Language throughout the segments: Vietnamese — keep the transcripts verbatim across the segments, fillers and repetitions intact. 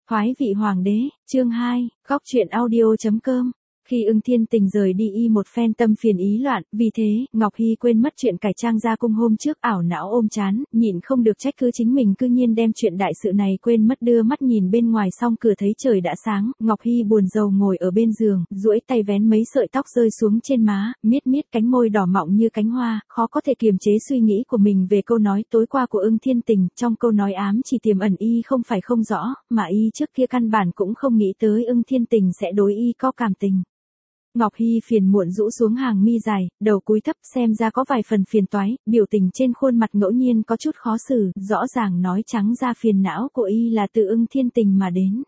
Thoái vị hoàng đế, chương hai, góc truyện audio.com. Khi Ưng Thiên Tình rời đi y một phen tâm phiền ý loạn, vì thế, Ngọc Hy quên mất chuyện cải trang ra cung hôm trước, ảo não ôm chán, nhịn không được trách cứ chính mình cư nhiên đem chuyện đại sự này quên mất, đưa mắt nhìn bên ngoài xong cửa thấy trời đã sáng, Ngọc Hy buồn rầu ngồi ở bên giường, duỗi tay vén mấy sợi tóc rơi xuống trên má, miết miết cánh môi đỏ mọng như cánh hoa, khó có thể kiềm chế suy nghĩ của mình về câu nói tối qua của Ưng Thiên Tình, trong câu nói ám chỉ tiềm ẩn y không phải không rõ, mà y trước kia căn bản cũng không nghĩ tới Ưng Thiên Tình sẽ đối y có cảm tình. Ngọc Hy phiền muộn rũ xuống hàng mi dài, đầu cúi thấp, xem ra có vài phần phiền toái, biểu tình trên khuôn mặt ngẫu nhiên có chút khó xử, rõ ràng nói trắng ra phiền não của y là từ Ưng Thiên Tình mà đến.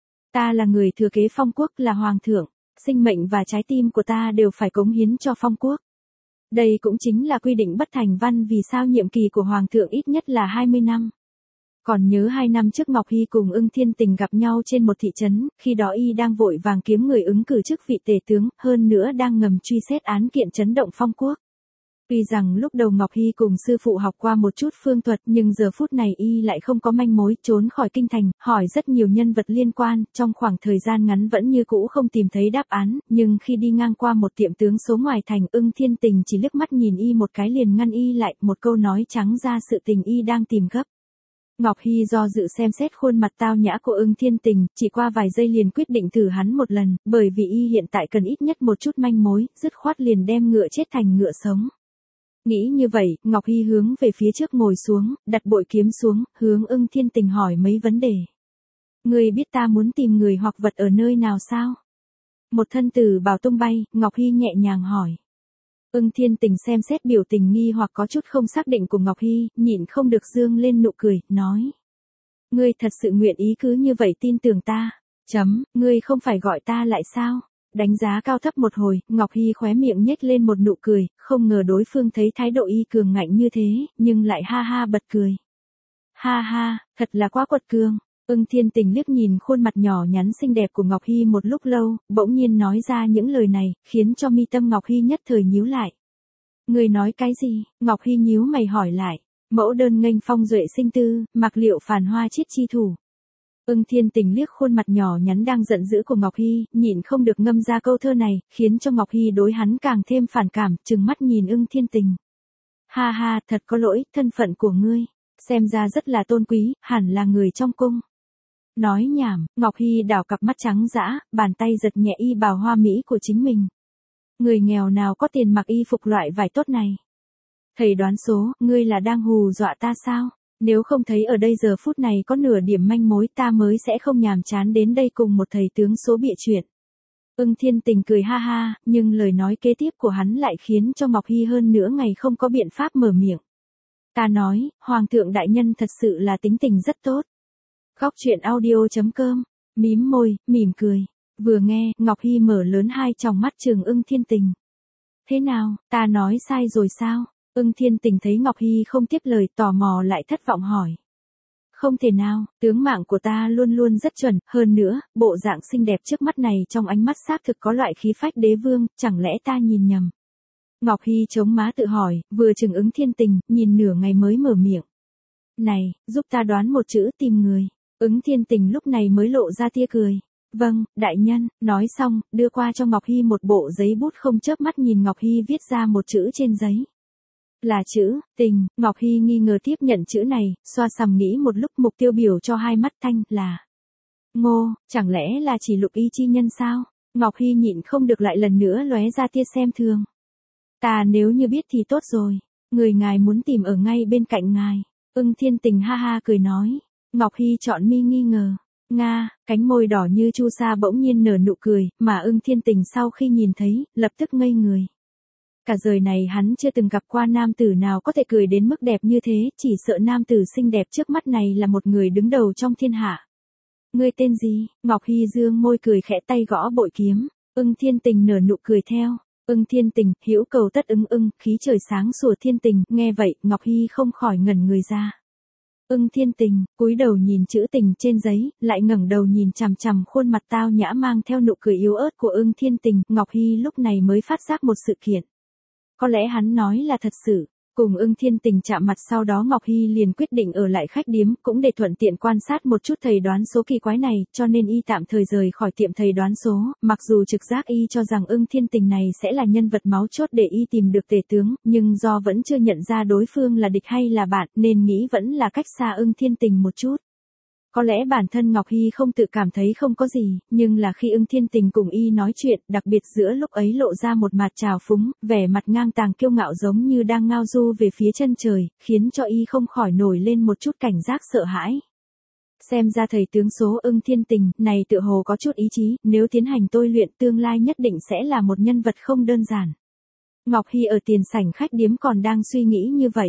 Ta là người thừa kế phong quốc, là hoàng thượng, sinh mệnh và trái tim của ta đều phải cống hiến cho phong quốc. Đây cũng chính là quy định bất thành văn vì sao nhiệm kỳ của hoàng thượng ít nhất là hai mươi năm. Còn nhớ hai năm trước Ngọc Hy cùng Ưng Thiên Tình gặp nhau trên một thị trấn, khi đó y đang vội vàng kiếm người ứng cử chức vị tể tướng, hơn nữa đang ngầm truy xét án kiện chấn động phong quốc. Tuy rằng lúc đầu Ngọc Hy cùng sư phụ học qua một chút phương thuật, nhưng giờ phút này y lại không có manh mối, trốn khỏi kinh thành, hỏi rất nhiều nhân vật liên quan, trong khoảng thời gian ngắn vẫn như cũ không tìm thấy đáp án, nhưng khi đi ngang qua một tiệm tướng số ngoài thành, Ưng Thiên Tình chỉ liếc mắt nhìn y một cái liền ngăn y lại, một câu nói trắng ra sự tình y đang tìm gấp. Ngọc Hy do dự xem xét khuôn mặt tao nhã của Ưng Thiên Tình, chỉ qua vài giây liền quyết định thử hắn một lần, bởi vì y hiện tại cần ít nhất một chút manh mối, dứt khoát liền đem ngựa chết thành ngựa sống. Nghĩ như vậy, Ngọc Hy hướng về phía trước ngồi xuống, đặt bội kiếm xuống, hướng Ưng Thiên Tình hỏi mấy vấn đề. Người biết ta muốn tìm người hoặc vật ở nơi nào sao? Một thân tử bào tung bay, Ngọc Hy nhẹ nhàng hỏi. Ưng Thiên Tình xem xét biểu tình nghi hoặc có chút không xác định của Ngọc Hy, nhịn không được dương lên nụ cười, nói. Ngươi thật sự nguyện ý cứ như vậy tin tưởng ta, chấm, ngươi không phải gọi ta lại sao? Đánh giá cao thấp một hồi, Ngọc Hy khóe miệng nhếch lên một nụ cười, không ngờ đối phương thấy thái độ y cường ngạnh như thế, nhưng lại ha ha bật cười. Ha ha, thật là quá quật cường. Ưng Thiên Tình liếc nhìn khuôn mặt nhỏ nhắn xinh đẹp của Ngọc Hy một lúc lâu, bỗng nhiên nói ra những lời này, khiến cho mi tâm Ngọc Hy nhất thời nhíu lại. Người nói cái gì? Ngọc Hy nhíu mày hỏi lại. Mẫu đơn nghênh phong duệ sinh tư, mặc liệu phàn hoa chiết chi thủ. Ưng Thiên Tình liếc khuôn mặt nhỏ nhắn đang giận dữ của Ngọc Hy, nhịn không được ngâm ra câu thơ này, khiến cho Ngọc Hy đối hắn càng thêm phản cảm, trừng mắt nhìn Ưng Thiên Tình. Ha ha, thật có lỗi, thân phận của ngươi, xem ra rất là tôn quý, hẳn là người trong cung. Nói nhảm, Ngọc Hy đảo cặp mắt trắng dã, bàn tay giật nhẹ y bào hoa mỹ của chính mình. Người nghèo nào có tiền mặc y phục loại vải tốt này? Thầy đoán số, ngươi là đang hù dọa ta sao? Nếu không thấy ở đây giờ phút này có nửa điểm manh mối ta mới sẽ không nhàm chán đến đây cùng một thầy tướng số bịa chuyện. Ưng Thiên Tình cười ha ha, nhưng lời nói kế tiếp của hắn lại khiến cho Ngọc Hy hơn nửa ngày không có biện pháp mở miệng. Ta nói, Hoàng thượng đại nhân thật sự là tính tình rất tốt. Góc truyện audio.com, mím môi, mỉm cười. Vừa nghe, Ngọc Hy mở lớn hai tròng mắt trừng Ưng Thiên Tình. Thế nào, ta nói sai rồi sao? Ưng Thiên Tình thấy Ngọc Hy không tiếp lời, tò mò lại thất vọng hỏi. Không thể nào, tướng mạo của ta luôn luôn rất chuẩn, hơn nữa, bộ dạng xinh đẹp trước mắt này trong ánh mắt xác thực có loại khí phách đế vương, chẳng lẽ ta nhìn nhầm? Ngọc Hy chống má tự hỏi, vừa chừng Ưng Thiên Tình, nhìn nửa ngày mới mở miệng. Này, giúp ta đoán một chữ tìm người. Ưng Thiên Tình lúc này mới lộ ra tia cười. Vâng, đại nhân, nói xong, đưa qua cho Ngọc Hy một bộ giấy bút không chớp mắt nhìn Ngọc Hy viết ra một chữ trên giấy. Là chữ, tình, Ngọc Hy nghi ngờ tiếp nhận chữ này, xoa sầm nghĩ một lúc mục tiêu biểu cho hai mắt thanh, là Ngô, chẳng lẽ là chỉ lục y chi nhân sao? Ngọc Hy nhịn không được lại lần nữa lóe ra tia xem thường. Ta nếu như biết thì tốt rồi, người ngài muốn tìm ở ngay bên cạnh ngài. Ưng Thiên Tình ha ha cười nói. Ngọc Hy chọn mi nghi ngờ. Nga, cánh môi đỏ như chu sa bỗng nhiên nở nụ cười, mà Ưng Thiên Tình sau khi nhìn thấy, lập tức ngây người. Cả đời này hắn chưa từng gặp qua nam tử nào có thể cười đến mức đẹp như thế, chỉ sợ nam tử xinh đẹp trước mắt này là một người đứng đầu trong thiên hạ. Ngươi tên gì? Ngọc Hy dương môi cười khẽ tay gõ bội kiếm. Ưng Thiên Tình nở nụ cười theo. Ưng Thiên Tình, hữu cầu tất ứng ưng, khí trời sáng sủa thiên tình, nghe vậy, Ngọc Hy không khỏi ngẩn người ra. Ưng Thiên Tình, cúi đầu nhìn chữ tình trên giấy, lại ngẩng đầu nhìn chằm chằm khuôn mặt tao nhã mang theo nụ cười yếu ớt của Ưng Thiên Tình, Ngọc Hy lúc này mới phát giác một sự kiện. Có lẽ hắn nói là thật sự. Cùng Ưng Thiên Tình chạm mặt sau đó Ngọc Hy liền quyết định ở lại khách điếm, cũng để thuận tiện quan sát một chút thầy đoán số kỳ quái này, cho nên y tạm thời rời khỏi tiệm thầy đoán số, mặc dù trực giác y cho rằng Ưng Thiên Tình này sẽ là nhân vật máu chốt để y tìm được tể tướng, nhưng do vẫn chưa nhận ra đối phương là địch hay là bạn, nên nghĩ vẫn là cách xa Ưng Thiên Tình một chút. Có lẽ bản thân Ngọc Hy không tự cảm thấy không có gì, nhưng là khi Ưng Thiên Tình cùng y nói chuyện, đặc biệt giữa lúc ấy lộ ra một mặt trào phúng, vẻ mặt ngang tàng kiêu ngạo giống như đang ngao du về phía chân trời, khiến cho y không khỏi nổi lên một chút cảnh giác sợ hãi. Xem ra thầy tướng số Ưng Thiên Tình này tựa hồ có chút ý chí, nếu tiến hành tôi luyện tương lai nhất định sẽ là một nhân vật không đơn giản. Ngọc Hy ở tiền sảnh khách điếm còn đang suy nghĩ như vậy.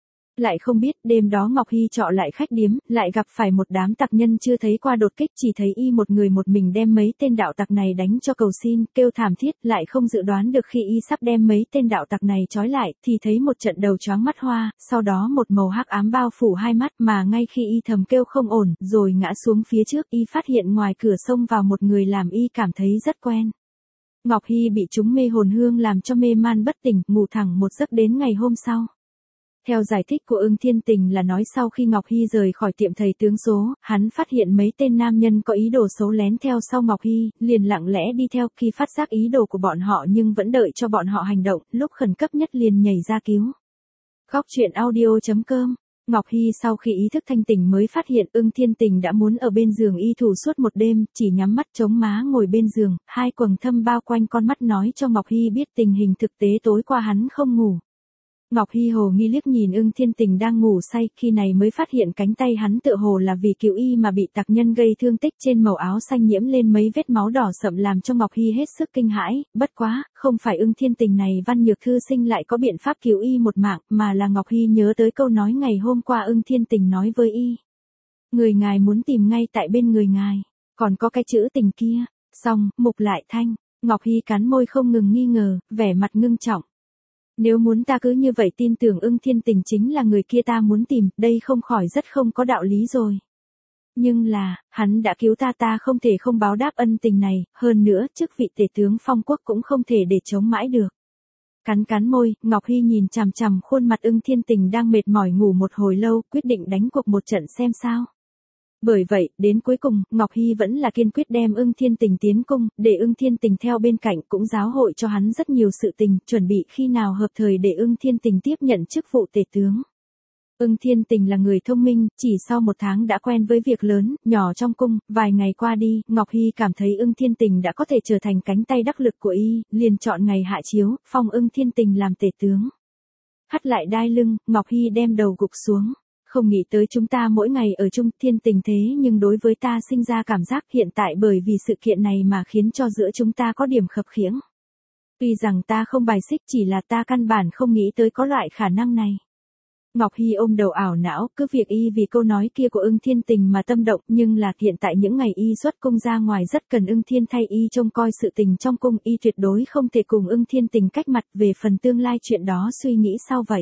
Lại không biết đêm đó Ngọc Hy trọ lại khách điếm, lại gặp phải một đám tặc nhân chưa thấy qua đột kích, chỉ thấy y một người một mình đem mấy tên đạo tặc này đánh cho cầu xin, kêu thảm thiết, lại không dự đoán được khi y sắp đem mấy tên đạo tặc này trói lại, thì thấy một trận đầu choáng mắt hoa, sau đó một màu hắc ám bao phủ hai mắt, mà ngay khi y thầm kêu không ổn, rồi ngã xuống phía trước, y phát hiện ngoài cửa xông vào một người làm y cảm thấy rất quen. Ngọc Hy bị chúng mê hồn hương làm cho mê man bất tỉnh, ngủ thẳng một giấc đến ngày hôm sau. Theo giải thích của Ưng Thiên Tình là nói sau khi Ngọc Hy rời khỏi tiệm thầy tướng số, hắn phát hiện mấy tên nam nhân có ý đồ xấu lén theo sau Ngọc Hy, liền lặng lẽ đi theo, khi phát giác ý đồ của bọn họ nhưng vẫn đợi cho bọn họ hành động, lúc khẩn cấp nhất liền nhảy ra cứu. Góc truyện audio chấm com. Ngọc Hy sau khi ý thức thanh tỉnh mới phát hiện Ưng Thiên Tình đã muốn ở bên giường y thủ suốt một đêm, chỉ nhắm mắt chống má ngồi bên giường, hai quầng thâm bao quanh con mắt nói cho Ngọc Hy biết tình hình thực tế tối qua hắn không ngủ. Ngọc Hy hồ nghi liếc nhìn Ưng Thiên Tình đang ngủ say, khi này mới phát hiện cánh tay hắn tựa hồ là vì cứu y mà bị tặc nhân gây thương tích, trên màu áo xanh nhiễm lên mấy vết máu đỏ sậm làm cho Ngọc Hy hết sức kinh hãi, bất quá, không phải Ưng Thiên Tình này Văn Nhược thư sinh lại có biện pháp cứu y một mạng, mà là Ngọc Hy nhớ tới câu nói ngày hôm qua Ưng Thiên Tình nói với y. Người ngài muốn tìm ngay tại bên người ngài, còn có cái chữ tình kia, xong, mục lại thanh, Ngọc Hy cắn môi không ngừng nghi ngờ, vẻ mặt ngưng trọng. Nếu muốn ta cứ như vậy tin tưởng Ưng Thiên Tình chính là người kia ta muốn tìm, đây không khỏi rất không có đạo lý rồi. Nhưng là, hắn đã cứu ta ta không thể không báo đáp ân tình này, hơn nữa, chức vị tể tướng phong quốc cũng không thể để chống mãi được. Cắn cắn môi, Ngọc Hy nhìn chằm chằm khuôn mặt Ưng Thiên Tình đang mệt mỏi ngủ một hồi lâu, quyết định đánh cuộc một trận xem sao. Bởi vậy, đến cuối cùng, Ngọc Hy vẫn là kiên quyết đem Ưng Thiên Tình tiến cung, để Ưng Thiên Tình theo bên cạnh, cũng giáo hội cho hắn rất nhiều sự tình, chuẩn bị khi nào hợp thời để Ưng Thiên Tình tiếp nhận chức vụ tể tướng. Ưng Thiên Tình là người thông minh, chỉ sau một tháng đã quen với việc lớn, nhỏ trong cung, vài ngày qua đi, Ngọc Hy cảm thấy Ưng Thiên Tình đã có thể trở thành cánh tay đắc lực của y, liền chọn ngày hạ chiếu, phong Ưng Thiên Tình làm tể tướng. Hắt lại đai lưng, Ngọc Hy đem đầu gục xuống. Không nghĩ tới chúng ta mỗi ngày ở chung Thiên Tình thế nhưng đối với ta sinh ra cảm giác hiện tại bởi vì sự kiện này mà khiến cho giữa chúng ta có điểm khập khiễng. Tuy rằng ta không bài xích, chỉ là ta căn bản không nghĩ tới có loại khả năng này. Ngọc Hy ôm đầu ảo não, cứ việc y vì câu nói kia của Ưng Thiên Tình mà tâm động, nhưng là hiện tại những ngày y xuất cung ra ngoài rất cần Ưng Thiên thay y trông coi sự tình trong cung, y tuyệt đối không thể cùng Ưng Thiên Tình cách mặt, về phần tương lai chuyện đó suy nghĩ sao vậy.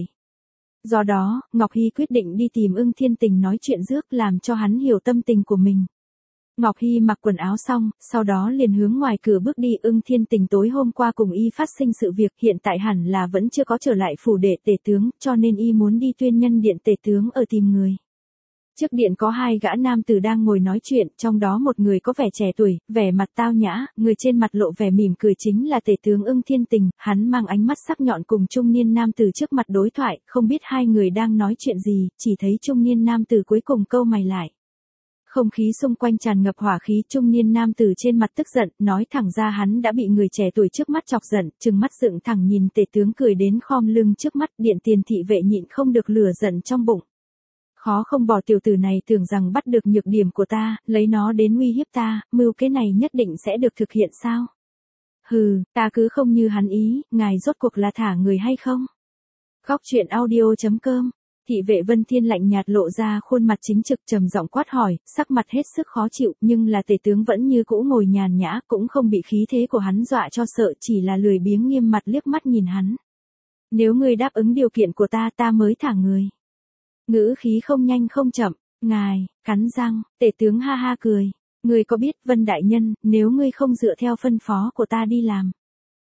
Do đó, Ngọc Hy quyết định đi tìm Ưng Thiên Tình nói chuyện rước, làm cho hắn hiểu tâm tình của mình. Ngọc Hy mặc quần áo xong, sau đó liền hướng ngoài cửa bước đi. Ưng Thiên Tình tối hôm qua cùng y phát sinh sự việc, hiện tại hẳn là vẫn chưa có trở lại phủ đệ tể tướng, cho nên y muốn đi tuyên nhân điện tể tướng ở tìm người. Trước điện có hai gã nam tử đang ngồi nói chuyện, trong đó một người có vẻ trẻ tuổi, vẻ mặt tao nhã, người trên mặt lộ vẻ mỉm cười chính là tể tướng Ưng Thiên Tình, hắn mang ánh mắt sắc nhọn cùng trung niên nam tử trước mặt đối thoại, không biết hai người đang nói chuyện gì, chỉ thấy trung niên nam tử cuối cùng câu mày lại. Không khí xung quanh tràn ngập hỏa khí, trung niên nam tử trên mặt tức giận, nói thẳng ra hắn đã bị người trẻ tuổi trước mắt chọc giận, trừng mắt dựng thẳng nhìn tể tướng cười đến khom lưng trước mắt, điện tiền thị vệ nhịn không được lửa giận trong bụng. Khó không bỏ tiểu tử này tưởng rằng bắt được nhược điểm của ta, lấy nó đến uy hiếp ta, mưu kế này nhất định sẽ được thực hiện sao? Hừ, ta cứ không như hắn ý, ngài rốt cuộc là thả người hay không? Góc truyện audio chấm com. Thị vệ Vân Thiên lạnh nhạt lộ ra khuôn mặt chính trực, trầm giọng quát hỏi, sắc mặt hết sức khó chịu, nhưng là tể tướng vẫn như cũ ngồi nhàn nhã, cũng không bị khí thế của hắn dọa cho sợ, chỉ là lười biếng nghiêm mặt liếc mắt nhìn hắn. Nếu ngươi đáp ứng điều kiện của ta, ta mới thả người. Ngữ khí không nhanh không chậm, ngài, cắn răng, tể tướng ha ha cười. Ngươi có biết, Vân đại nhân, nếu ngươi không dựa theo phân phó của ta đi làm,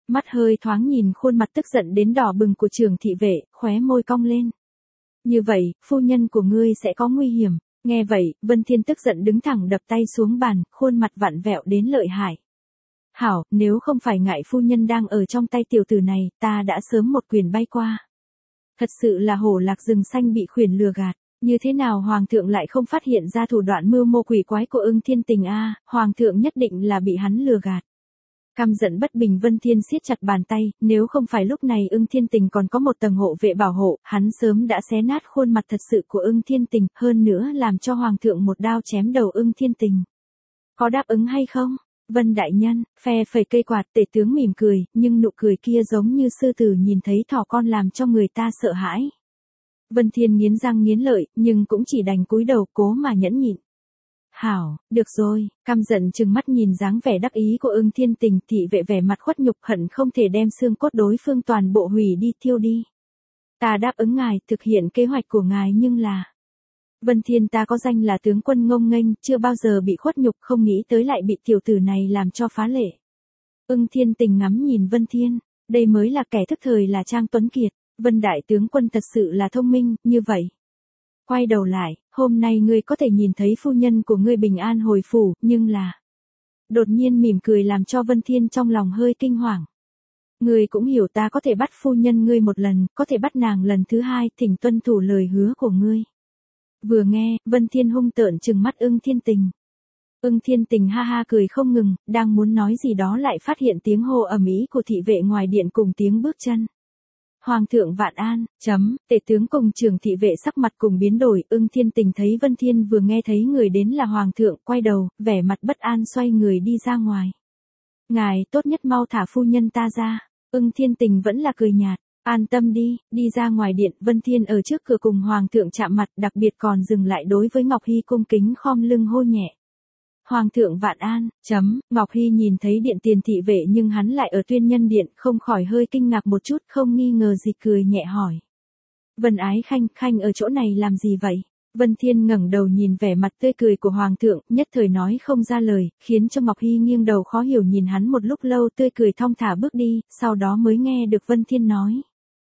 Mắt hơi thoáng nhìn khuôn mặt tức giận đến đỏ bừng của trưởng thị vệ, khóe môi cong lên. Như vậy, phu nhân của ngươi sẽ có nguy hiểm. Nghe vậy, Vân Thiên tức giận đứng thẳng đập tay xuống bàn, khuôn mặt vặn vẹo đến lợi hại. Hảo, nếu không phải ngại phu nhân đang ở trong tay tiểu tử này, ta đã sớm một quyền bay qua. Thật sự là hổ lạc rừng xanh bị khuyển lừa gạt. Như thế nào hoàng thượng lại không phát hiện ra thủ đoạn mưu mô quỷ quái của Ưng Thiên Tình a, hoàng thượng nhất định là bị hắn lừa gạt. Căm giận bất bình Vân Thiên siết chặt bàn tay, nếu không phải lúc này Ưng Thiên Tình còn có một tầng hộ vệ bảo hộ, hắn sớm đã xé nát khuôn mặt thật sự của Ưng Thiên Tình, hơn nữa làm cho hoàng thượng một đao chém đầu Ưng Thiên Tình. Có đáp ứng hay không? Vân đại nhân, phe phẩy cây quạt, tể tướng mỉm cười, nhưng nụ cười kia giống như sư tử nhìn thấy thỏ con làm cho người ta sợ hãi. Vân Thiên nghiến răng nghiến lợi, nhưng cũng chỉ đành cúi đầu cố mà nhẫn nhịn. Hảo, được rồi, căm giận trừng mắt nhìn dáng vẻ đắc ý của Ưng Thiên Tình, thị vệ vẻ mặt khuất nhục hận không thể đem xương cốt đối phương toàn bộ hủy đi thiêu đi. Ta đáp ứng ngài, thực hiện kế hoạch của ngài nhưng là... Vân Thiên ta có danh là tướng quân ngông nghênh, chưa bao giờ bị khuất nhục, không nghĩ tới lại bị tiểu tử này làm cho phá lệ. Ưng Thiên Tình ngắm nhìn Vân Thiên, đây mới là kẻ thức thời là Trang Tuấn Kiệt, Vân đại tướng quân thật sự là thông minh, như vậy. Quay đầu lại, hôm nay ngươi có thể nhìn thấy phu nhân của ngươi bình an hồi phủ, nhưng là... Đột nhiên mỉm cười làm cho Vân Thiên trong lòng hơi kinh hoàng. Ngươi cũng hiểu ta có thể bắt phu nhân ngươi một lần, có thể bắt nàng lần thứ hai, thỉnh tuân thủ lời hứa của ngươi. Vừa nghe, Vân Thiên hung tợn trừng mắt Ưng Thiên Tình. Ưng Thiên Tình ha ha cười không ngừng, đang muốn nói gì đó lại phát hiện tiếng hô ầm ĩ của thị vệ ngoài điện cùng tiếng bước chân. Hoàng thượng vạn an, chấm, tể tướng cùng trưởng thị vệ sắc mặt cùng biến đổi, Ưng Thiên Tình thấy Vân Thiên vừa nghe thấy người đến là hoàng thượng, quay đầu, vẻ mặt bất an xoay người đi ra ngoài. Ngài tốt nhất mau thả phu nhân ta ra, Ưng Thiên Tình vẫn là cười nhạt, an tâm đi, đi ra ngoài điện, Vân Thiên ở trước cửa cùng hoàng thượng chạm mặt, đặc biệt còn dừng lại đối với Ngọc Hy cung kính khom lưng hô nhẹ. Hoàng thượng vạn an, chấm, Ngọc Hy nhìn thấy điện tiền thị vệ nhưng hắn lại ở tuyên nhân điện, không khỏi hơi kinh ngạc một chút, không nghi ngờ gì cười nhẹ hỏi. Vân ái khanh, khanh ở chỗ này làm gì vậy? Vân Thiên ngẩng đầu nhìn vẻ mặt tươi cười của hoàng thượng, nhất thời nói không ra lời, khiến cho Ngọc Hy nghiêng đầu khó hiểu nhìn hắn một lúc lâu, tươi cười thong thả bước đi, sau đó mới nghe được Vân Thiên nói.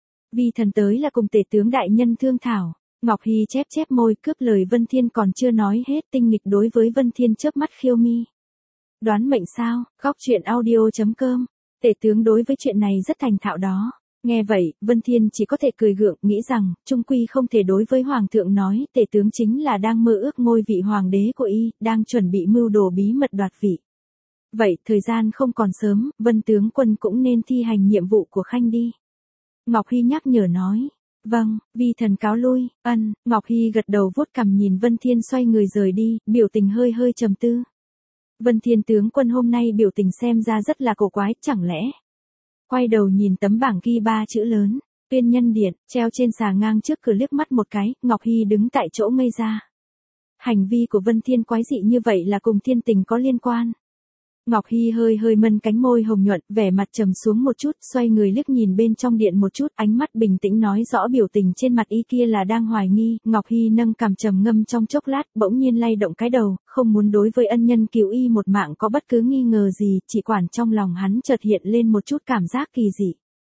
Vi thần tới là cùng tể tướng đại nhân thương thảo. Ngọc Hy chép chép môi, cướp lời Vân Thiên còn chưa nói hết, tinh nghịch đối với Vân Thiên chớp mắt khiêu mi. Đoán mệnh sao? Góc truyện audio chấm com. Tể tướng đối với chuyện này rất thành thạo đó. Nghe vậy, Vân Thiên chỉ có thể cười gượng, nghĩ rằng, trung quy không thể đối với hoàng thượng nói, tể tướng chính là đang mơ ước ngôi vị hoàng đế của y, đang chuẩn bị mưu đồ bí mật đoạt vị. Vậy, thời gian không còn sớm, Vân tướng quân cũng nên thi hành nhiệm vụ của khanh đi. Ngọc Hy nhắc nhở nói. Vâng, vi thần cáo lui, ân, Ngọc Hy gật đầu vuốt cằm nhìn Vân Thiên xoay người rời đi, biểu tình hơi hơi trầm tư. Vân Thiên tướng quân hôm nay biểu tình xem ra rất là cổ quái, chẳng lẽ? Quay đầu nhìn tấm bảng ghi ba chữ lớn, tuyên nhân điện, treo trên xà ngang trước cửa liếc mắt một cái, Ngọc Hy đứng tại chỗ ngây ra. Hành vi của Vân Thiên quái dị như vậy là cùng Thiên Tình có liên quan. Ngọc Hy hơi hơi mân cánh môi hồng nhuận, vẻ mặt trầm xuống một chút, xoay người liếc nhìn bên trong điện một chút, ánh mắt bình tĩnh nói rõ biểu tình trên mặt y kia là đang hoài nghi. Ngọc Hy nâng cằm trầm ngâm trong chốc lát, bỗng nhiên lay động cái đầu, không muốn đối với ân nhân cứu y một mạng có bất cứ nghi ngờ gì, chỉ quản trong lòng hắn chợt hiện lên một chút cảm giác kỳ dị.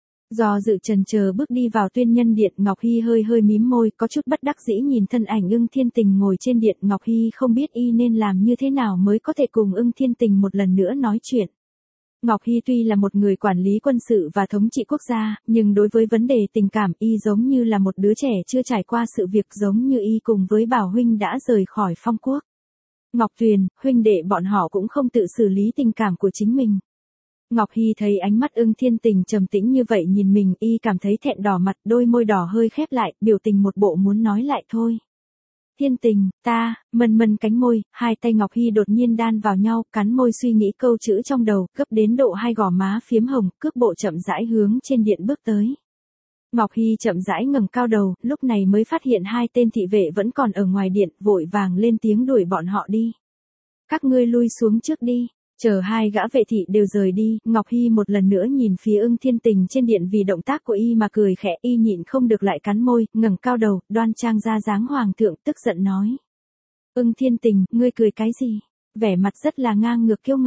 Do dự chần chờ bước đi vào tuyên nhân điện, Ngọc Hy hơi hơi mím môi, có chút bất đắc dĩ nhìn thân ảnh Ưng Thiên Tình ngồi trên điện, Ngọc Hy không biết y nên làm như thế nào mới có thể cùng Ưng Thiên Tình một lần nữa nói chuyện. Ngọc Hy tuy là một người quản lý quân sự và thống trị quốc gia, nhưng đối với vấn đề tình cảm y giống như là một đứa trẻ chưa trải qua sự việc, giống như y cùng với Bảo huynh đã rời khỏi Phong Quốc. Ngọc Tuyền, huynh đệ bọn họ cũng không tự xử lý tình cảm của chính mình. Ngọc Hy thấy ánh mắt Ưng Thiên Tình trầm tĩnh như vậy nhìn mình, y cảm thấy thẹn đỏ mặt, đôi môi đỏ hơi khép lại, biểu tình một bộ muốn nói lại thôi. Thiên Tình, ta, mân mân cánh môi, hai tay Ngọc Hy đột nhiên đan vào nhau, cắn môi suy nghĩ câu chữ trong đầu, gấp đến độ hai gò má phiếm hồng, cước bộ chậm rãi hướng trên điện bước tới. Ngọc Hy chậm rãi ngẩng cao đầu, lúc này mới phát hiện hai tên thị vệ vẫn còn ở ngoài điện, vội vàng lên tiếng đuổi bọn họ đi. Các ngươi lui xuống trước đi. Chờ hai gã vệ thị đều rời đi, Ngọc Hy một lần nữa nhìn phía Ưng Thiên Tình trên điện vì động tác của y mà cười khẽ, y nhịn không được lại cắn môi, ngẩng cao đầu, đoan trang ra dáng hoàng thượng, tức giận nói. Ưng Thiên Tình, ngươi cười cái gì? Vẻ mặt rất là ngang ngược kiêu ngạo.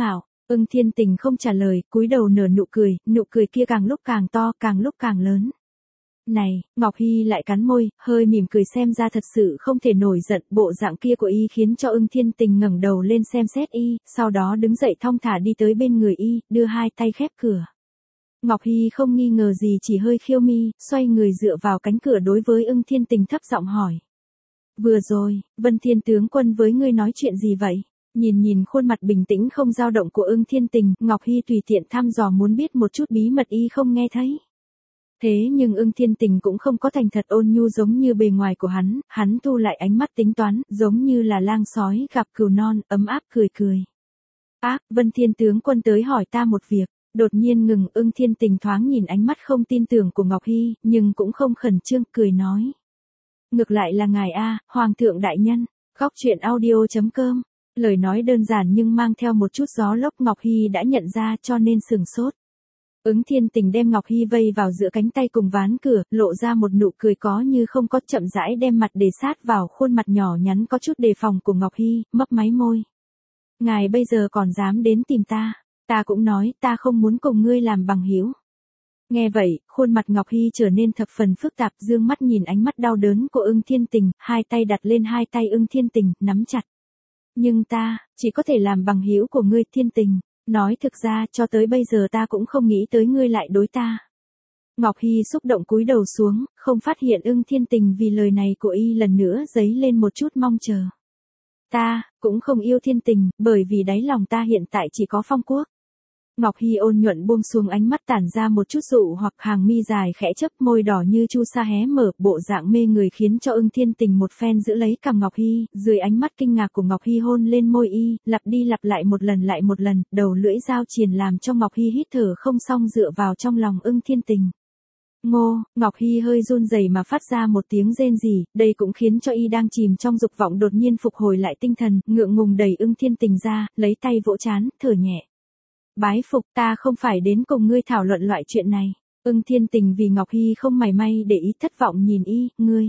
Ưng Thiên Tình không trả lời, cúi đầu nở nụ cười, nụ cười kia càng lúc càng to, càng lúc càng lớn. Này, Ngọc Hy lại cắn môi, hơi mỉm cười xem ra thật sự không thể nổi giận, bộ dạng kia của y khiến cho Ưng Thiên Tình ngẩng đầu lên xem xét y, sau đó đứng dậy thong thả đi tới bên người y, đưa hai tay khép cửa. Ngọc Hy không nghi ngờ gì chỉ hơi khiêu mi, xoay người dựa vào cánh cửa đối với Ưng Thiên Tình thấp giọng hỏi. Vừa rồi, Vân Thiên tướng quân với ngươi nói chuyện gì vậy? Nhìn nhìn khuôn mặt bình tĩnh không dao động của Ưng Thiên Tình, Ngọc Hy tùy tiện thăm dò muốn biết một chút bí mật y không nghe thấy. Thế nhưng Ưng Thiên Tình cũng không có thành thật ôn nhu giống như bề ngoài của hắn, hắn thu lại ánh mắt tính toán, giống như là lang sói gặp cừu non, ấm áp cười cười. Ác, Vân Thiên tướng quân tới hỏi ta một việc. Đột nhiên ngừng, Ưng Thiên Tình thoáng nhìn ánh mắt không tin tưởng của Ngọc Hy, nhưng cũng không khẩn trương, cười nói. Ngược lại là ngài a, Hoàng thượng đại nhân, góc truyện audio chấm com. Lời nói đơn giản nhưng mang theo một chút gió lốc Ngọc Hy đã nhận ra cho nên sừng sốt. Ứng Thiên Tình đem Ngọc Hy vây vào giữa cánh tay cùng ván cửa, lộ ra một nụ cười có như không có, chậm rãi đem mặt để sát vào khuôn mặt nhỏ nhắn có chút đề phòng của Ngọc Hy, mấp máy môi. Ngài bây giờ còn dám đến tìm ta, ta cũng nói ta không muốn cùng ngươi làm bằng hữu. Nghe vậy, khuôn mặt Ngọc Hy trở nên thập phần phức tạp, dương mắt nhìn ánh mắt đau đớn của Ưng Thiên Tình, hai tay đặt lên hai tay Ưng Thiên Tình, nắm chặt. Nhưng ta, chỉ có thể làm bằng hữu của ngươi, Thiên Tình. Nói thực ra, cho tới bây giờ ta cũng không nghĩ tới ngươi lại đối ta. Ngọc Hy xúc động cúi đầu xuống, không phát hiện Ưng Thiên Tình vì lời này của y lần nữa dấy lên một chút mong chờ. Ta, cũng không yêu Thiên Tình, bởi vì đáy lòng ta hiện tại chỉ có Phong Quốc. Ngọc Hy ôn nhuận buông xuống ánh mắt tản ra một chút dụ hoặc hàng mi dài khẽ chớp, môi đỏ như chu sa hé mở, bộ dạng mê người khiến cho Ưng Thiên Tình một phen giữ lấy cằm Ngọc Hy, dưới ánh mắt kinh ngạc của Ngọc Hy hôn lên môi y, lặp đi lặp lại một lần lại một lần, đầu lưỡi dao triền làm cho Ngọc Hy hít thở không xong dựa vào trong lòng Ưng Thiên Tình. Ngô, Ngọc Hy hơi run rẩy mà phát ra một tiếng rên rỉ, đây cũng khiến cho y đang chìm trong dục vọng đột nhiên phục hồi lại tinh thần, ngượng ngùng đẩy Ưng Thiên Tình ra, lấy tay vỗ trán, thở nhẹ. Bái phục, ta không phải đến cùng ngươi thảo luận loại chuyện này. Ưng Thiên Tình vì Ngọc Hy không mảy may để ý, thất vọng nhìn y, ngươi.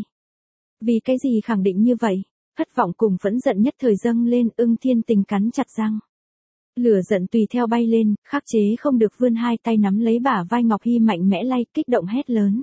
Vì cái gì khẳng định như vậy? Thất vọng cùng phẫn giận nhất thời dâng lên, Ưng Thiên Tình cắn chặt răng. Lửa giận tùy theo bay lên, khắc chế không được vươn hai tay nắm lấy bả vai Ngọc Hy mạnh mẽ lay, kích động hét lớn.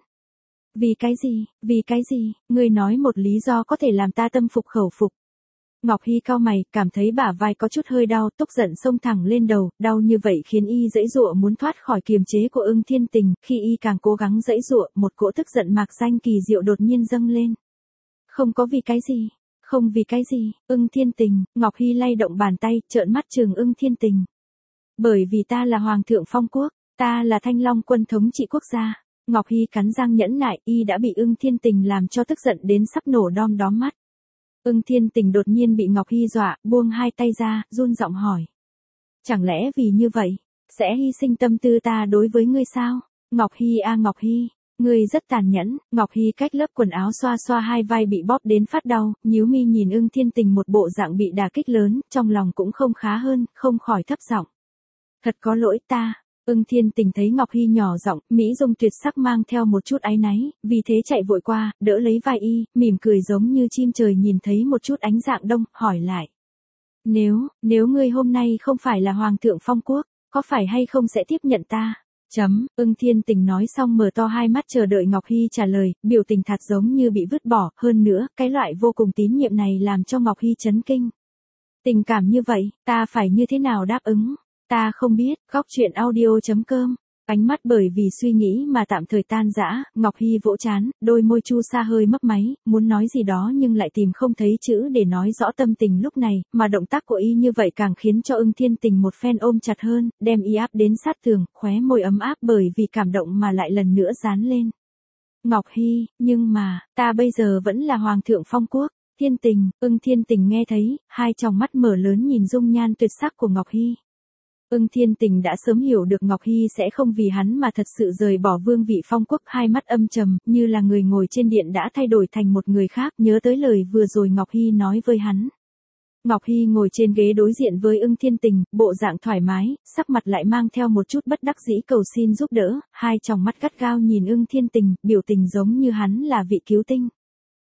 Vì cái gì, vì cái gì, ngươi nói một lý do có thể làm ta tâm phục khẩu phục. Ngọc Hy cau mày, cảm thấy bả vai có chút hơi đau, tức giận xông thẳng lên đầu, đau như vậy khiến y giãy giụa muốn thoát khỏi kiềm chế của Ưng Thiên Tình, khi y càng cố gắng giãy giụa, một cỗ tức giận mạc danh kỳ diệu đột nhiên dâng lên. Không có vì cái gì, không vì cái gì, Ưng Thiên Tình, Ngọc Hy lay động bàn tay, trợn mắt trừng Ưng Thiên Tình. Bởi vì ta là Hoàng thượng Phong Quốc, ta là Thanh Long quân thống trị quốc gia. Ngọc Hy cắn răng nhẫn nại, y đã bị Ưng Thiên Tình làm cho tức giận đến sắp nổ đom đóm mắt. Ưng Thiên Tình đột nhiên bị Ngọc Hy dọa, buông hai tay ra, run giọng hỏi. Chẳng lẽ vì như vậy, sẽ hy sinh tâm tư ta đối với ngươi sao? Ngọc Hy a Ngọc Hy, ngươi rất tàn nhẫn. Ngọc Hy cách lớp quần áo xoa xoa hai vai bị bóp đến phát đau, nhíu mi nhìn Ưng Thiên Tình một bộ dạng bị đả kích lớn, trong lòng cũng không khá hơn, không khỏi thấp giọng. Thật có lỗi ta. Ưng Thiên Tình thấy Ngọc Hy nhỏ giọng, mỹ dung tuyệt sắc mang theo một chút áy náy, vì thế chạy vội qua, đỡ lấy vai y, mỉm cười giống như chim trời nhìn thấy một chút ánh dạng đông, hỏi lại. Nếu, nếu ngươi hôm nay không phải là Hoàng thượng Phong Quốc, có phải hay không sẽ tiếp nhận ta? Chấm, Ưng Thiên Tình nói xong mở to hai mắt chờ đợi Ngọc Hy trả lời, biểu tình thật giống như bị vứt bỏ, hơn nữa, cái loại vô cùng tín nhiệm này làm cho Ngọc Hy chấn kinh. Tình cảm như vậy, ta phải như thế nào đáp ứng? Ta không biết, góc truyện audio chấm com. Ánh mắt bởi vì suy nghĩ mà tạm thời tan rã, Ngọc Hy vỗ trán, đôi môi chu sa hơi mấp máy, muốn nói gì đó nhưng lại tìm không thấy chữ để nói rõ tâm tình lúc này, mà động tác của y như vậy càng khiến cho Ưng Thiên Tình một phen ôm chặt hơn, đem y áp đến sát tường, khóe môi ấm áp bởi vì cảm động mà lại lần nữa dán lên. Ngọc Hy, nhưng mà, ta bây giờ vẫn là Hoàng thượng Phong Quốc. Thiên Tình, Ưng Thiên Tình nghe thấy, hai tròng mắt mở lớn nhìn dung nhan tuyệt sắc của Ngọc Hy. Ưng Thiên Tình đã sớm hiểu được Ngọc Hy sẽ không vì hắn mà thật sự rời bỏ vương vị Phong Quốc, hai mắt âm trầm, như là người ngồi trên điện đã thay đổi thành một người khác, nhớ tới lời vừa rồi Ngọc Hy nói với hắn. Ngọc Hy ngồi trên ghế đối diện với Ưng Thiên Tình, bộ dạng thoải mái, sắc mặt lại mang theo một chút bất đắc dĩ cầu xin giúp đỡ, hai tròng mắt gắt gao nhìn Ưng Thiên Tình, biểu tình giống như hắn là vị cứu tinh.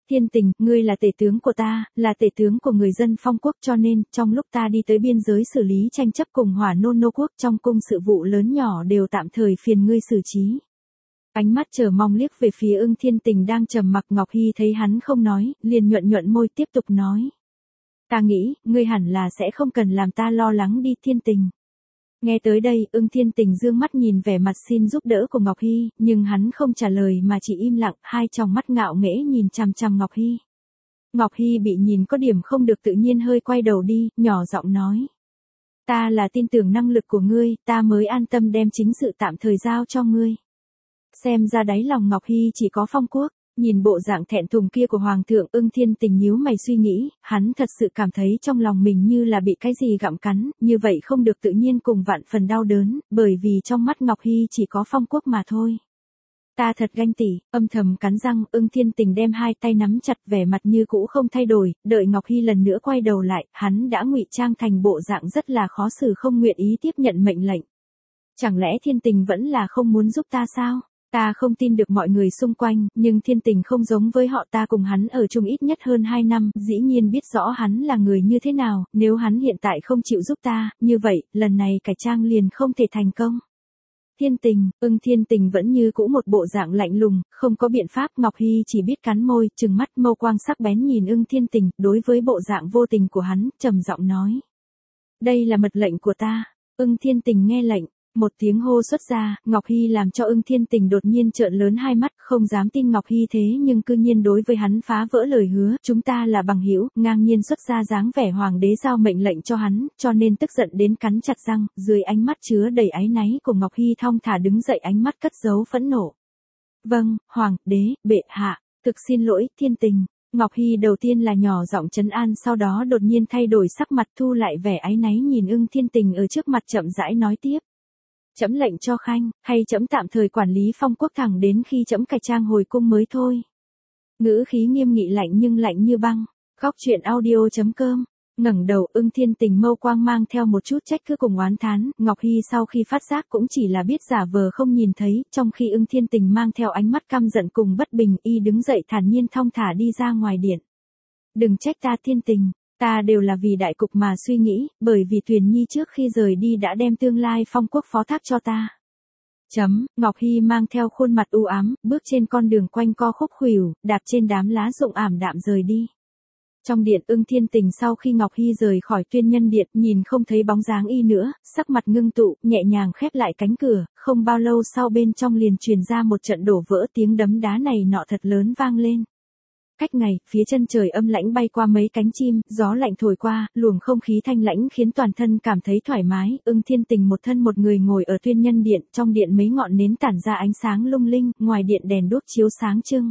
Thiên Tình, ngươi là tể tướng của ta, là tể tướng của người dân Phong quốc, cho nên, trong lúc ta đi tới biên giới xử lý tranh chấp cùng Hỏa Nôn Nô quốc, trong cung sự vụ lớn nhỏ đều tạm thời phiền ngươi xử trí. Ánh mắt chờ mong liếc về phía Ưng Thiên Tình đang trầm mặc. Ngọc Hy thấy hắn không nói, liền nhuận nhuận môi tiếp tục nói. Ta nghĩ, ngươi hẳn là sẽ không cần làm ta lo lắng đi Thiên Tình. Nghe tới đây, Ưng Thiên Tình dương mắt nhìn vẻ mặt xin giúp đỡ của Ngọc Hy, nhưng hắn không trả lời mà chỉ im lặng, hai tròng mắt ngạo nghễ nhìn chằm chằm Ngọc Hy. Ngọc Hy bị nhìn có điểm không được tự nhiên hơi quay đầu đi, nhỏ giọng nói. Ta là tin tưởng năng lực của ngươi, ta mới an tâm đem chính sự tạm thời giao cho ngươi. Xem ra đáy lòng Ngọc Hy chỉ có Phong quốc. Nhìn bộ dạng thẹn thùng kia của Hoàng thượng, Ưng Thiên Tình nhíu mày suy nghĩ, hắn thật sự cảm thấy trong lòng mình như là bị cái gì gặm cắn, như vậy không được tự nhiên cùng vạn phần đau đớn, bởi vì trong mắt Ngọc Hy chỉ có Phong quốc mà thôi. Ta thật ganh tị, âm thầm cắn răng, Ưng Thiên Tình đem hai tay nắm chặt, vẻ mặt như cũ không thay đổi, đợi Ngọc Hy lần nữa quay đầu lại, hắn đã ngụy trang thành bộ dạng rất là khó xử không nguyện ý tiếp nhận mệnh lệnh. Chẳng lẽ Thiên Tình vẫn là không muốn giúp ta sao? Ta không tin được mọi người xung quanh, nhưng Thiên Tình không giống với họ, ta cùng hắn ở chung ít nhất hơn hai năm, dĩ nhiên biết rõ hắn là người như thế nào, nếu hắn hiện tại không chịu giúp ta, như vậy, lần này cải trang liền không thể thành công. Thiên Tình, Ưng Thiên Tình vẫn như cũ một bộ dạng lạnh lùng, không có biện pháp. Ngọc Hy chỉ biết cắn môi, trừng mắt mâu quang sắc bén nhìn Ưng Thiên Tình, đối với bộ dạng vô tình của hắn, trầm giọng nói. Đây là mật lệnh của ta. Ưng Thiên Tình nghe lệnh. Một tiếng hô xuất ra, Ngọc Hy làm cho Ưng Thiên Tình đột nhiên trợn lớn hai mắt, không dám tin Ngọc Hy thế nhưng cư nhiên đối với hắn phá vỡ lời hứa, chúng ta là bằng hữu, ngang nhiên xuất ra dáng vẻ hoàng đế giao mệnh lệnh cho hắn, cho nên tức giận đến cắn chặt răng, dưới ánh mắt chứa đầy áy náy của Ngọc Hy thong thả đứng dậy, ánh mắt cất giấu phẫn nộ. Vâng, hoàng đế, bệ hạ, thực xin lỗi, Thiên Tình. Ngọc Hy đầu tiên là nhỏ giọng trấn an, sau đó đột nhiên thay đổi sắc mặt, thu lại vẻ áy náy nhìn Ưng Thiên Tình ở trước mặt, chậm rãi nói tiếp. Trẫm lệnh cho khanh, hay trẫm tạm thời quản lý Phong quốc thẳng đến khi trẫm cải trang hồi cung mới thôi. Ngữ khí nghiêm nghị lạnh nhưng lạnh như băng. Góc truyện audio chấm com. Ngẩng đầu, Ưng Thiên Tình mâu quang mang theo một chút trách cứ cùng oán thán. Ngọc Hy sau khi phát giác cũng chỉ là biết giả vờ không nhìn thấy, trong khi Ưng Thiên Tình mang theo ánh mắt căm giận cùng bất bình, y đứng dậy thản nhiên thong thả đi ra ngoài điện. Đừng trách ta Thiên Tình. Ta đều là vì đại cục mà suy nghĩ, bởi vì Tuyền Nhi trước khi rời đi đã đem tương lai Phong quốc phó thác cho ta. Chấm, Ngọc Hy mang theo khuôn mặt u ám, bước trên con đường quanh co khúc khuỷu, đạp trên đám lá rụng ảm đạm rời đi. Trong điện, Ưng Thiên Tình sau khi Ngọc Hy rời khỏi Tuyên Nhân điện, nhìn không thấy bóng dáng y nữa, sắc mặt ngưng tụ, nhẹ nhàng khép lại cánh cửa, không bao lâu sau bên trong liền truyền ra một trận đổ vỡ, tiếng đấm đá này nọ thật lớn vang lên. Cách ngày, phía chân trời âm lãnh bay qua mấy cánh chim, gió lạnh thổi qua, luồng không khí thanh lãnh khiến toàn thân cảm thấy thoải mái. Ưng Thiên Tình một thân một người ngồi ở Tuyên Nhân điện, trong điện mấy ngọn nến tản ra ánh sáng lung linh, ngoài điện đèn đuốc chiếu sáng trưng.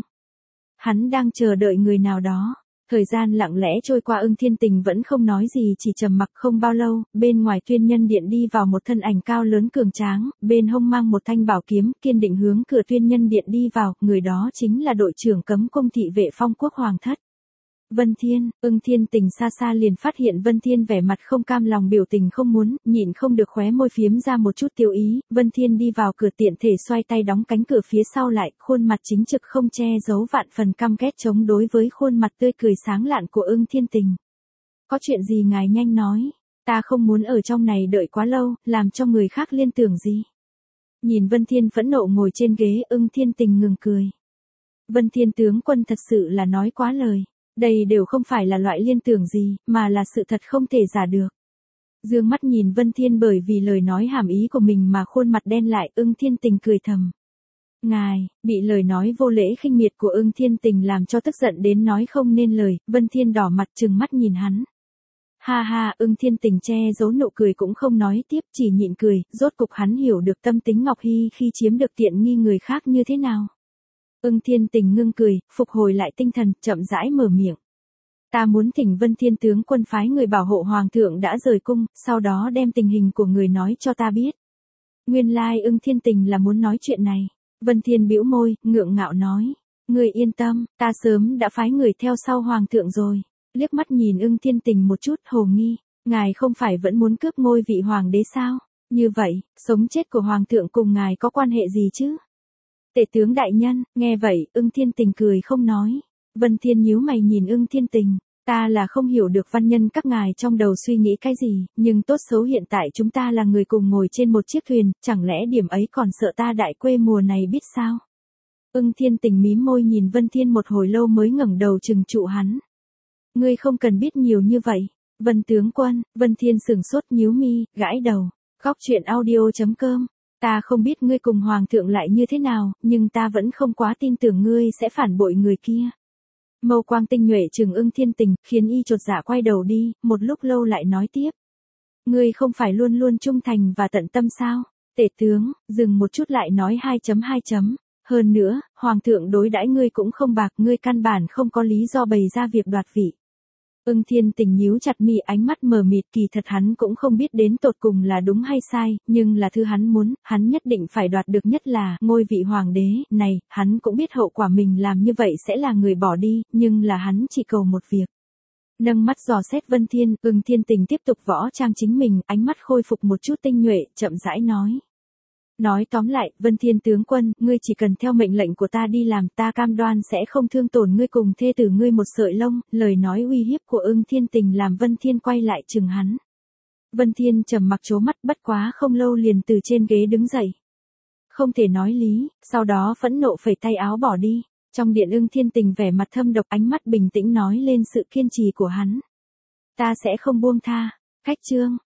Hắn đang chờ đợi người nào đó. Thời gian lặng lẽ trôi qua, Ưng Thiên Tình vẫn không nói gì, chỉ trầm mặc. Không bao lâu, bên ngoài Tuyên Nhân điện đi vào một thân ảnh cao lớn cường tráng, bên hông mang một thanh bảo kiếm, kiên định hướng cửa Tuyên Nhân điện đi vào, người đó chính là đội trưởng cấm cung thị vệ Phong quốc hoàng thất. Vân Thiên, Ưng Thiên Tình xa xa liền phát hiện Vân Thiên vẻ mặt không cam lòng, biểu tình không muốn, nhịn không được khóe môi phiếm ra một chút tiêu ý. Vân Thiên đi vào cửa, tiện thể xoay tay đóng cánh cửa phía sau lại, khuôn mặt chính trực không che giấu vạn phần căm ghét chống đối với khuôn mặt tươi cười sáng lạn của Ưng Thiên Tình. Có chuyện gì ngài nhanh nói, ta không muốn ở trong này đợi quá lâu, làm cho người khác liên tưởng gì. Nhìn Vân Thiên phẫn nộ ngồi trên ghế, Ưng Thiên Tình ngừng cười. Vân Thiên tướng quân thật sự là nói quá lời. Đây đều không phải là loại liên tưởng gì, mà là sự thật không thể giả được. Dương mắt nhìn Vân Thiên bởi vì lời nói hàm ý của mình mà khuôn mặt đen lại, Ưng Thiên Tình cười thầm. Ngài, bị lời nói vô lễ khinh miệt của Ưng Thiên Tình làm cho tức giận đến nói không nên lời, Vân Thiên đỏ mặt trừng mắt nhìn hắn. Ha ha, Ưng Thiên Tình che giấu nụ cười cũng không nói tiếp, chỉ nhịn cười, rốt cục hắn hiểu được tâm tính Ngọc Hy khi chiếm được tiện nghi người khác như thế nào. Ưng Thiên Tình ngưng cười, phục hồi lại tinh thần, chậm rãi mở miệng. Ta muốn thỉnh Vân Thiên tướng quân phái người bảo hộ hoàng thượng đã rời cung, sau đó đem tình hình của người nói cho ta biết. Nguyên lai Ưng Thiên Tình là muốn nói chuyện này. Vân Thiên bĩu môi, ngượng ngạo nói. Người yên tâm, ta sớm đã phái người theo sau hoàng thượng rồi. Liếc mắt nhìn Ưng Thiên Tình một chút, hồ nghi. Ngài không phải vẫn muốn cướp ngôi vị hoàng đế sao? Như vậy, sống chết của hoàng thượng cùng ngài có quan hệ gì chứ? Tể tướng đại nhân, nghe vậy, Ưng Thiên Tình cười không nói. Vân Thiên nhíu mày nhìn Ưng Thiên Tình. Ta là không hiểu được văn nhân các ngài trong đầu suy nghĩ cái gì, nhưng tốt xấu hiện tại chúng ta là người cùng ngồi trên một chiếc thuyền, chẳng lẽ điểm ấy còn sợ ta đại quê mùa này biết sao? Ưng Thiên Tình mím môi nhìn Vân Thiên một hồi lâu mới ngẩng đầu trừng trụ hắn. Ngươi không cần biết nhiều như vậy. Vân tướng quân, Vân Thiên sửng sốt nhíu mi, gãi đầu. Góc chuyện audio chấm com. Ta không biết ngươi cùng hoàng thượng lại như thế nào, nhưng ta vẫn không quá tin tưởng ngươi sẽ phản bội người kia. Mâu quang tinh nhuệ trừng Ưng Thiên Tình, khiến y chột dạ quay đầu đi, một lúc lâu lại nói tiếp. Ngươi không phải luôn luôn trung thành và tận tâm sao? Tể tướng, dừng một chút lại nói hai chấm hai chấm. Hơn nữa, hoàng thượng đối đãi ngươi cũng không bạc, ngươi căn bản không có lý do bày ra việc đoạt vị. Ưng Thiên Tình nhíu chặt mi, ánh mắt mờ mịt, kỳ thật hắn cũng không biết đến tột cùng là đúng hay sai, nhưng là thứ hắn muốn, hắn nhất định phải đoạt được, nhất là ngôi vị hoàng đế này. Hắn cũng biết hậu quả mình làm như vậy sẽ là người bỏ đi, nhưng là hắn chỉ cầu một việc. Nâng mắt dò xét Vân Thiên, Ưng Thiên Tình tiếp tục võ trang chính mình, ánh mắt khôi phục một chút tinh nhuệ, chậm rãi nói. Nói tóm lại, Vân Thiên tướng quân, ngươi chỉ cần theo mệnh lệnh của ta đi làm, ta cam đoan sẽ không thương tổn ngươi cùng thê tử ngươi một sợi lông. Lời nói uy hiếp của Ưng Thiên Tình làm Vân Thiên quay lại chừng hắn. Vân Thiên trầm mặc trố mắt, bất quá không lâu liền từ trên ghế đứng dậy. Không thể nói lý, sau đó phẫn nộ phẩy tay áo bỏ đi. Trong điện Ưng Thiên Tình vẻ mặt thâm độc, ánh mắt bình tĩnh nói lên sự kiên trì của hắn. Ta sẽ không buông tha. Khách chương.